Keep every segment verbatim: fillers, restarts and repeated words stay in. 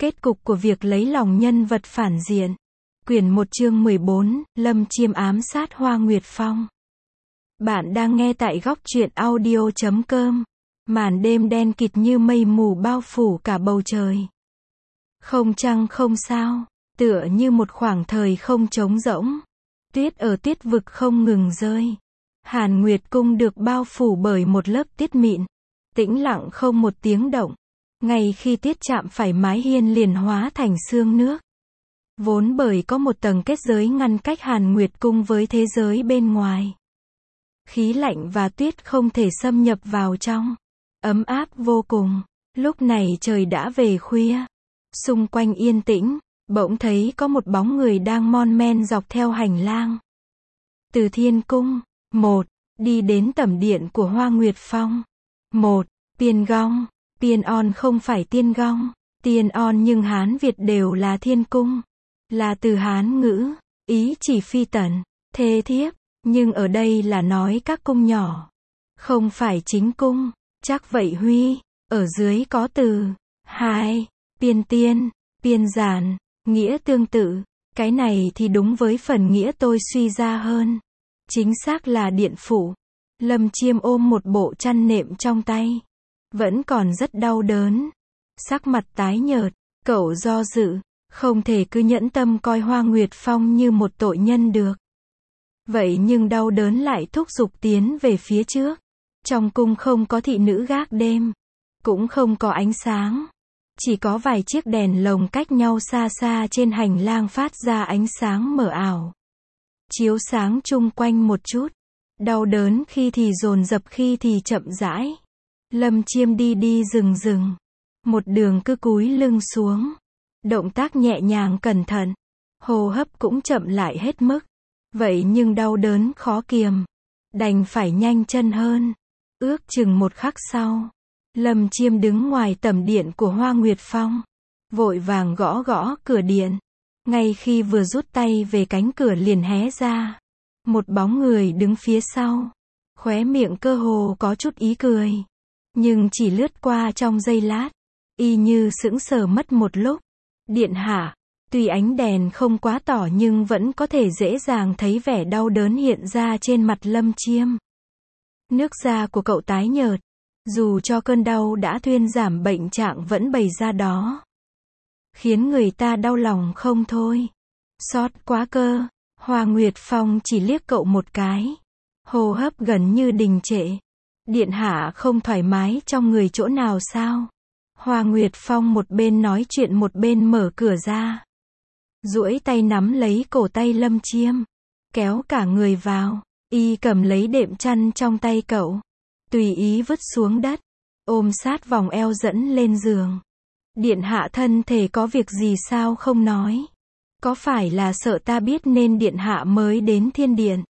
Kết cục của việc lấy lòng nhân vật phản diện. Quyển một chương mười bốn, Lâm Chiêm ám sát Hoa Nguyệt Phong. Bạn đang nghe tại góc truyện audio chấm com. Màn đêm đen kịt như mây mù bao phủ cả bầu trời. Không trăng không sao, tựa như một khoảng thời không trống rỗng. Tuyết ở tuyết vực không ngừng rơi. Hàn Nguyệt Cung được bao phủ bởi một lớp tuyết mịn. Tĩnh lặng không một tiếng động. Ngay khi tuyết chạm phải mái hiên liền hóa thành sương nước. Vốn bởi có một tầng kết giới ngăn cách Hàn Nguyệt Cung với thế giới bên ngoài. Khí lạnh và tuyết không thể xâm nhập vào trong. Ấm áp vô cùng. Lúc này trời đã về khuya. Xung quanh yên tĩnh, bỗng thấy có một bóng người đang mon men dọc theo hành lang. Từ Thiên Cung, một, đi đến tẩm điện của Hoa Nguyệt Phong. Một, Tiên Gong. Tiên On không phải Tiên Gong. Tiên On nhưng Hán Việt đều là Thiên Cung. Là từ Hán ngữ, ý chỉ phi tần, thê thiếp, nhưng ở đây là nói các cung nhỏ. Không phải chính cung, chắc vậy Huy, ở dưới có từ, hai, Tiên Tiên, Tiên Giản, nghĩa tương tự, cái này thì đúng với phần nghĩa tôi suy ra hơn. Chính xác là điện phủ. Lâm Chiêm ôm một bộ chăn nệm trong tay. Vẫn còn rất đau đớn. Sắc mặt tái nhợt, cậu do dự, không thể cứ nhẫn tâm coi Hoa Nguyệt Phong như một tội nhân được. Vậy nhưng đau đớn lại thúc giục tiến về phía trước. Trong cung không có thị nữ gác đêm, cũng không có ánh sáng. Chỉ có vài chiếc đèn lồng cách nhau xa xa trên hành lang phát ra ánh sáng mờ ảo. Chiếu sáng chung quanh một chút. Đau đớn khi thì dồn dập khi thì chậm rãi. Lâm Chiêm đi đi dừng dừng. Một đường cứ cúi lưng xuống. Động tác nhẹ nhàng cẩn thận. Hô hấp cũng chậm lại hết mức. Vậy nhưng đau đớn khó kiềm. Đành phải nhanh chân hơn. Ước chừng một khắc sau. Lâm Chiêm đứng ngoài tẩm điện của Hoa Nguyệt Phong. Vội vàng gõ gõ cửa điện. Ngay khi vừa rút tay về cánh cửa liền hé ra. Một bóng người đứng phía sau. Khóe miệng cơ hồ có chút ý cười. Nhưng chỉ lướt qua trong giây lát. Y như sững sờ mất một lúc. Điện hạ, tuy ánh đèn không quá tỏ nhưng vẫn có thể dễ dàng thấy vẻ đau đớn hiện ra trên mặt Lâm Chiêm. Nước da của cậu tái nhợt. Dù cho cơn đau đã thuyên giảm bệnh trạng vẫn bày ra đó. Khiến người ta đau lòng không thôi. Xót quá cơ. Hoa Nguyệt Phong chỉ liếc cậu một cái. Hô hấp gần như đình trệ. Điện hạ không thoải mái trong người chỗ nào sao? Hoa Nguyệt Phong một bên nói chuyện một bên mở cửa ra. Duỗi tay nắm lấy cổ tay Lâm Chiêm. Kéo cả người vào. Y cầm lấy đệm chăn trong tay cậu. Tùy ý vứt xuống đất. Ôm sát vòng eo dẫn lên giường. Điện hạ thân thể có việc gì sao không nói? Có phải là sợ ta biết nên điện hạ mới đến thiên điện?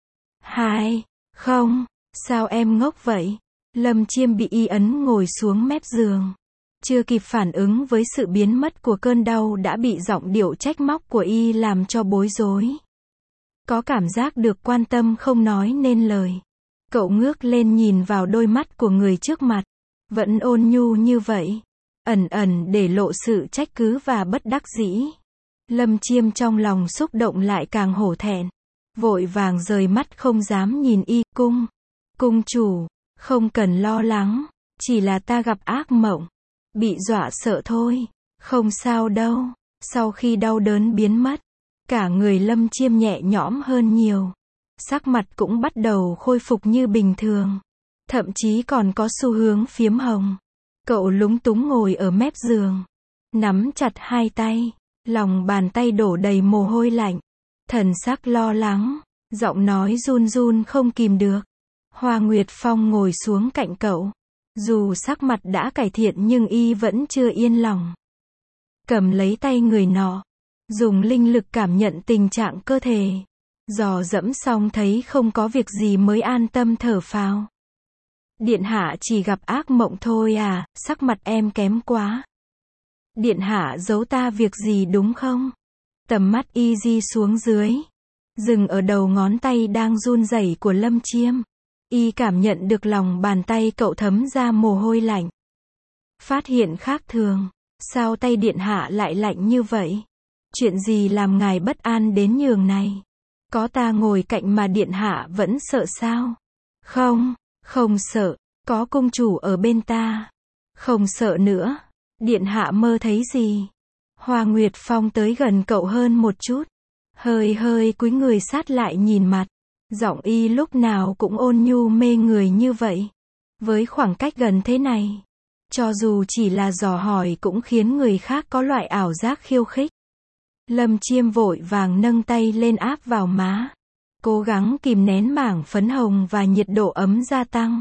Hai, không, sao em ngốc vậy? Lâm Chiêm bị y ấn ngồi xuống mép giường. Chưa kịp phản ứng với sự biến mất của cơn đau đã bị giọng điệu trách móc của y làm cho bối rối. Có cảm giác được quan tâm không nói nên lời. Cậu ngước lên nhìn vào đôi mắt của người trước mặt. Vẫn ôn nhu như vậy. Ẩn ẩn để lộ sự trách cứ và bất đắc dĩ. Lâm Chiêm trong lòng xúc động lại càng hổ thẹn. Vội vàng rời mắt không dám nhìn y. Cung. Cung chủ. Không cần lo lắng. Chỉ là ta gặp ác mộng. Bị dọa sợ thôi. Không sao đâu. Sau khi đau đớn biến mất. Cả người Lâm Chiêm nhẹ nhõm hơn nhiều. Sắc mặt cũng bắt đầu khôi phục như bình thường. Thậm chí còn có xu hướng phiếm hồng. Cậu lúng túng ngồi ở mép giường. Nắm chặt hai tay. Lòng bàn tay đổ đầy mồ hôi lạnh. Thần sắc lo lắng. Giọng nói run run không kìm được. Hoa Nguyệt Phong ngồi xuống cạnh cậu. Dù sắc mặt đã cải thiện nhưng y vẫn chưa yên lòng. Cầm lấy tay người nọ. Dùng linh lực cảm nhận tình trạng cơ thể. Dò dẫm xong thấy không có việc gì mới an tâm thở phào. Điện hạ chỉ gặp ác mộng thôi à, sắc mặt em kém quá. Điện hạ giấu ta việc gì đúng không? Tầm mắt y di xuống dưới. Dừng ở đầu ngón tay đang run rẩy của Lâm Chiêm. Y cảm nhận được lòng bàn tay cậu thấm ra mồ hôi lạnh. Phát hiện khác thường. Sao tay điện hạ lại lạnh như vậy? Chuyện gì làm ngài bất an đến nhường này? Có ta ngồi cạnh mà điện hạ vẫn sợ sao? Không, không sợ, có cung chủ ở bên ta. Không sợ nữa. Điện hạ mơ thấy gì? Hoa Nguyệt Phong tới gần cậu hơn một chút. Hơi hơi cúi người sát lại nhìn mặt. Giọng y lúc nào cũng ôn nhu mê người như vậy. Với khoảng cách gần thế này, cho dù chỉ là dò hỏi cũng khiến người khác có loại ảo giác khiêu khích. Lâm Chiêm vội vàng nâng tay lên áp vào má. Cố gắng kìm nén mảng phấn hồng và nhiệt độ ấm gia tăng.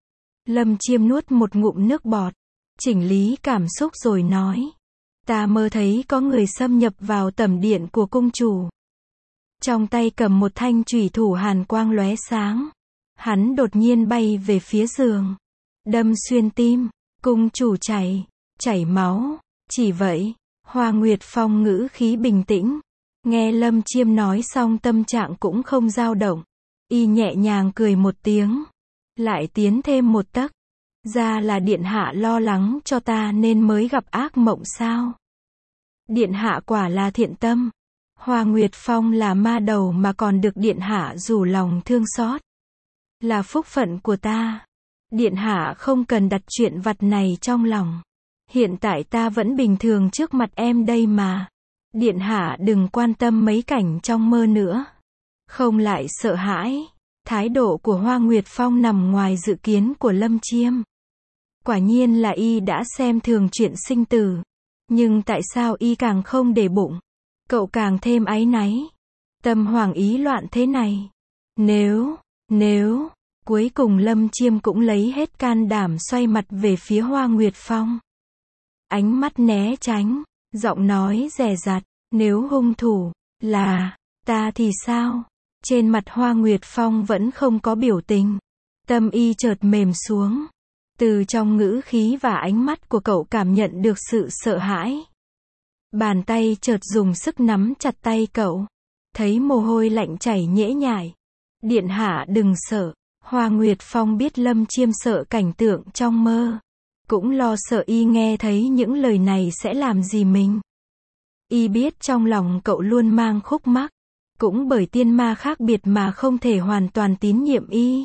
Lâm Chiêm nuốt một ngụm nước bọt. Chỉnh lý cảm xúc rồi nói. Ta mơ thấy có người xâm nhập vào tẩm điện của cung chủ. Trong tay cầm một thanh chủy thủ hàn quang lóe sáng. Hắn đột nhiên bay về phía giường. Đâm xuyên tim. Cung chủ chảy. Chảy máu. Chỉ vậy. Hoa Nguyệt Phong ngữ khí bình tĩnh. Nghe Lâm Chiêm nói xong tâm trạng cũng không dao động. Y nhẹ nhàng cười một tiếng. Lại tiến thêm một tấc. Ra là điện hạ lo lắng cho ta nên mới gặp ác mộng sao? Điện hạ quả là thiện tâm. Hoa Nguyệt Phong là ma đầu mà còn được điện hạ rủ lòng thương xót. Là phúc phận của ta. Điện hạ không cần đặt chuyện vặt này trong lòng. Hiện tại ta vẫn bình thường trước mặt em đây mà. Điện hạ đừng quan tâm mấy cảnh trong mơ nữa. Không lại sợ hãi. Thái độ của Hoa Nguyệt Phong nằm ngoài dự kiến của Lâm Chiêm. Quả nhiên là y đã xem thường chuyện sinh tử. Nhưng tại sao y càng không để bụng? Cậu càng thêm áy náy. Tâm hoàng ý loạn thế này. Nếu, nếu, cuối cùng Lâm Chiêm cũng lấy hết can đảm xoay mặt về phía Hoa Nguyệt Phong. Ánh mắt né tránh, giọng nói dè dặt, nếu hung thủ là ta thì sao? Trên mặt Hoa Nguyệt Phong vẫn không có biểu tình. Tâm y chợt mềm xuống. Từ trong ngữ khí và ánh mắt của cậu cảm nhận được sự sợ hãi. Bàn tay chợt dùng sức nắm chặt tay cậu. Thấy mồ hôi lạnh chảy nhễ nhại. Điện hạ đừng sợ. Hoa Nguyệt Phong biết Lâm Chiêm sợ cảnh tượng trong mơ. Cũng lo sợ y nghe thấy những lời này sẽ làm gì mình. Y biết trong lòng cậu luôn mang khúc mắc. Cũng bởi tiên ma khác biệt mà không thể hoàn toàn tín nhiệm y.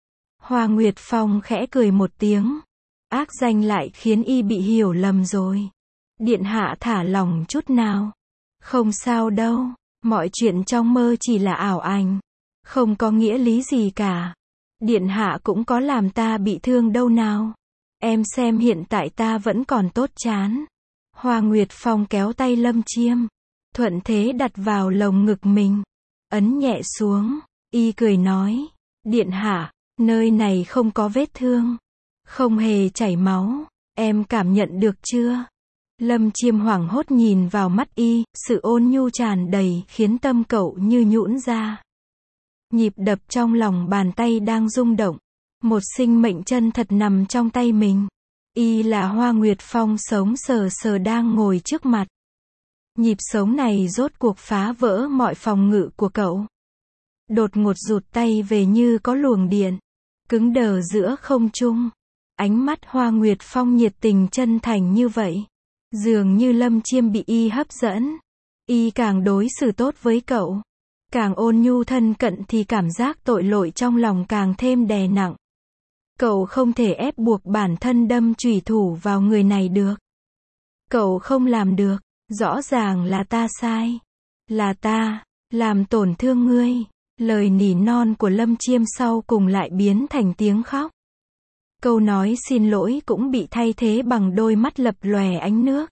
Hoa Nguyệt Phong khẽ cười một tiếng. Ác danh lại khiến y bị hiểu lầm rồi. Điện hạ thả lỏng chút nào. Không sao đâu. Mọi chuyện trong mơ chỉ là ảo ảnh. Không có nghĩa lý gì cả. Điện hạ cũng có làm ta bị thương đâu nào. Em xem hiện tại ta vẫn còn tốt chán. Hoa Nguyệt Phong kéo tay Lâm Chiêm. Thuận thế đặt vào lồng ngực mình. Ấn nhẹ xuống. Y cười nói. Điện hạ, nơi này không có vết thương. Không hề chảy máu. Em cảm nhận được chưa? Lâm Chiêm hoảng hốt nhìn vào mắt y. Sự ôn nhu tràn đầy khiến tâm cậu như nhũn ra. Nhịp đập trong lòng bàn tay đang rung động. Một sinh mệnh chân thật nằm trong tay mình. Y là Hoa Nguyệt Phong sống sờ sờ đang ngồi trước mặt. Nhịp sống này rốt cuộc phá vỡ mọi phòng ngự của cậu. Đột ngột rụt tay về như có luồng điện. Cứng đờ giữa không trung. Ánh mắt Hoa Nguyệt Phong nhiệt tình chân thành như vậy. Dường như Lâm Chiêm bị y hấp dẫn. Y càng đối xử tốt với cậu. Càng ôn nhu thân cận thì cảm giác tội lỗi trong lòng càng thêm đè nặng. Cậu không thể ép buộc bản thân đâm chủy thủ vào người này được. Cậu không làm được. Rõ ràng là ta sai. Là ta, làm tổn thương ngươi. Lời nỉ non của Lâm Chiêm sau cùng lại biến thành tiếng khóc. Câu nói xin lỗi cũng bị thay thế bằng đôi mắt lập lòe ánh nước.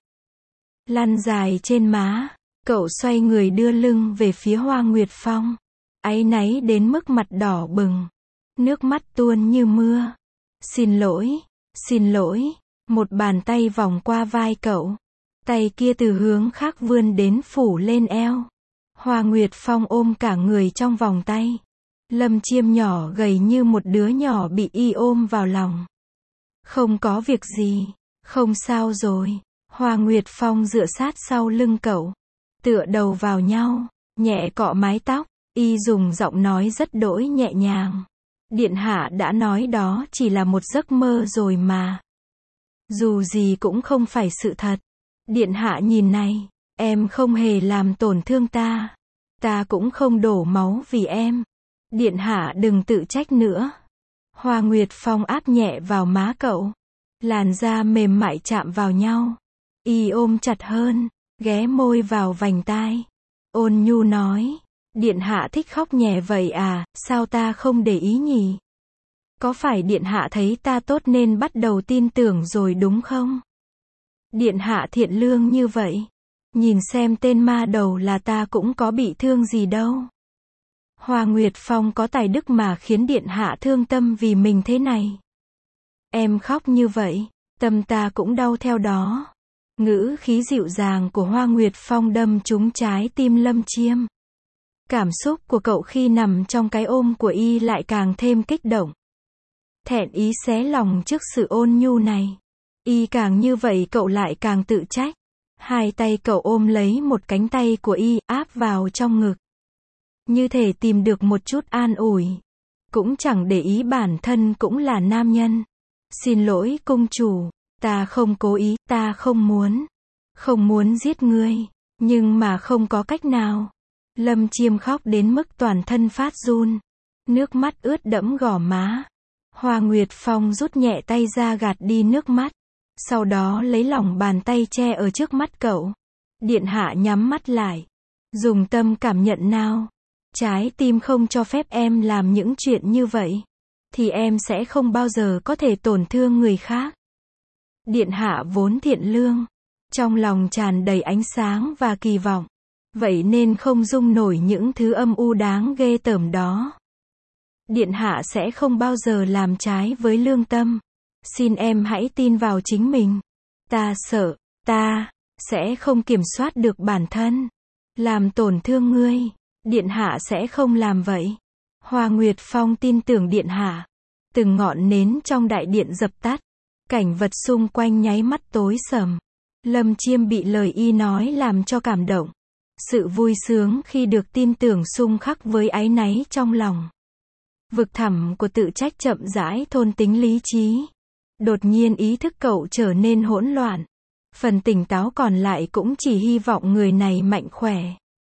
Lăn dài trên má. Cậu xoay người đưa lưng về phía Hoa Nguyệt Phong. Áy náy đến mức mặt đỏ bừng. Nước mắt tuôn như mưa. Xin lỗi, xin lỗi. Một bàn tay vòng qua vai cậu. Tay kia từ hướng khác vươn đến phủ lên eo. Hoa Nguyệt Phong ôm cả người trong vòng tay. Lâm Chiêm nhỏ gầy như một đứa nhỏ bị y ôm vào lòng. Không có việc gì. Không sao rồi. Hoa Nguyệt Phong dựa sát sau lưng cậu. Tựa đầu vào nhau. Nhẹ cọ mái tóc. Y dùng giọng nói rất đỗi nhẹ nhàng. Điện hạ đã nói đó chỉ là một giấc mơ rồi mà. Dù gì cũng không phải sự thật. Điện hạ nhìn này, em không hề làm tổn thương ta. Ta cũng không đổ máu vì em. Điện hạ đừng tự trách nữa. Hoa Nguyệt Phong áp nhẹ vào má cậu. Làn da mềm mại chạm vào nhau. Y ôm chặt hơn, ghé môi vào vành tai. Ôn nhu nói, điện hạ thích khóc nhè vậy à, sao ta không để ý nhỉ? Có phải điện hạ thấy ta tốt nên bắt đầu tin tưởng rồi đúng không? Điện hạ thiện lương như vậy. Nhìn xem tên ma đầu là ta cũng có bị thương gì đâu. Hoa Nguyệt Phong có tài đức mà khiến điện hạ thương tâm vì mình thế này. Em khóc như vậy, tâm ta cũng đau theo đó. Ngữ khí dịu dàng của Hoa Nguyệt Phong đâm trúng trái tim Lâm Chiêm. Cảm xúc của cậu khi nằm trong cái ôm của y lại càng thêm kích động. Thẹn ý xé lòng trước sự ôn nhu này. Y càng như vậy cậu lại càng tự trách. Hai tay cậu ôm lấy một cánh tay của y, áp vào trong ngực. Như thể tìm được một chút an ủi. Cũng chẳng để ý bản thân cũng là nam nhân. Xin lỗi cung chủ, ta không cố ý, ta không muốn. Không muốn giết ngươi, nhưng mà không có cách nào. Lâm Chiêm khóc đến mức toàn thân phát run. Nước mắt ướt đẫm gò má. Hoa Nguyệt Phong rút nhẹ tay ra gạt đi nước mắt. Sau đó lấy lòng bàn tay che ở trước mắt cậu. Điện hạ nhắm mắt lại. Dùng tâm cảm nhận nào. Trái tim không cho phép em làm những chuyện như vậy. Thì em sẽ không bao giờ có thể tổn thương người khác. Điện hạ vốn thiện lương. Trong lòng tràn đầy ánh sáng và kỳ vọng. Vậy nên không dung nổi những thứ âm u đáng ghê tởm đó. Điện hạ sẽ không bao giờ làm trái với lương tâm. Xin em hãy tin vào chính mình. Ta sợ, ta sẽ không kiểm soát được bản thân. Làm tổn thương ngươi. Điện hạ sẽ không làm vậy. Hoa Nguyệt Phong tin tưởng điện hạ. Từng ngọn nến trong đại điện dập tắt. Cảnh vật xung quanh nháy mắt tối sầm. Lâm Chiêm bị lời y nói làm cho cảm động. Sự vui sướng khi được tin tưởng xung khắc với áy náy trong lòng. Vực thẳm của tự trách chậm rãi thôn tính lý trí. Đột nhiên ý thức cậu trở nên hỗn loạn. Phần tỉnh táo còn lại cũng chỉ hy vọng người này mạnh khỏe.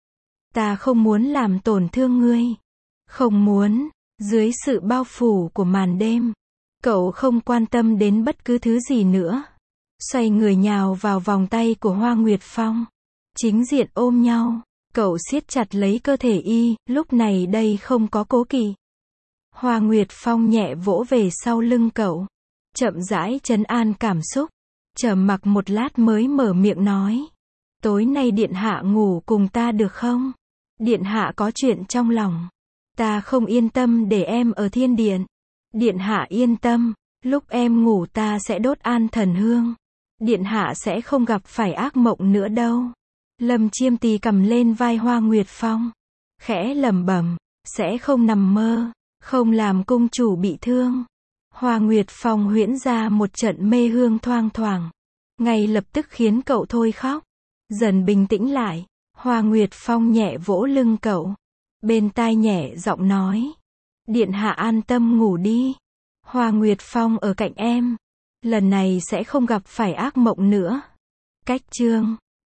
Ta không muốn làm tổn thương ngươi. Không muốn. Dưới sự bao phủ của màn đêm, cậu không quan tâm đến bất cứ thứ gì nữa. Xoay người nhào vào vòng tay của Hoa Nguyệt Phong. Chính diện ôm nhau, cậu siết chặt lấy cơ thể y, lúc này đây không có cố kỵ. Hoa Nguyệt Phong nhẹ vỗ về sau lưng cậu, chậm rãi trấn an cảm xúc, trầm mặc một lát mới mở miệng nói. Tối nay điện hạ ngủ cùng ta được không? Điện hạ có chuyện trong lòng. Ta không yên tâm để em ở thiên điện. Điện hạ yên tâm, lúc em ngủ ta sẽ đốt an thần hương. Điện hạ sẽ không gặp phải ác mộng nữa đâu. Lâm Chiêm tì cầm lên vai Hoa Nguyệt Phong, khẽ lẩm bẩm, sẽ không nằm mơ, không làm cung chủ bị thương. Hoa Nguyệt Phong huyễn ra một trận mê hương thoang thoảng, ngay lập tức khiến cậu thôi khóc. Dần bình tĩnh lại, Hoa Nguyệt Phong nhẹ vỗ lưng cậu, bên tai nhẹ giọng nói, điện hạ an tâm ngủ đi. Hoa Nguyệt Phong ở cạnh em, lần này sẽ không gặp phải ác mộng nữa. Cách chương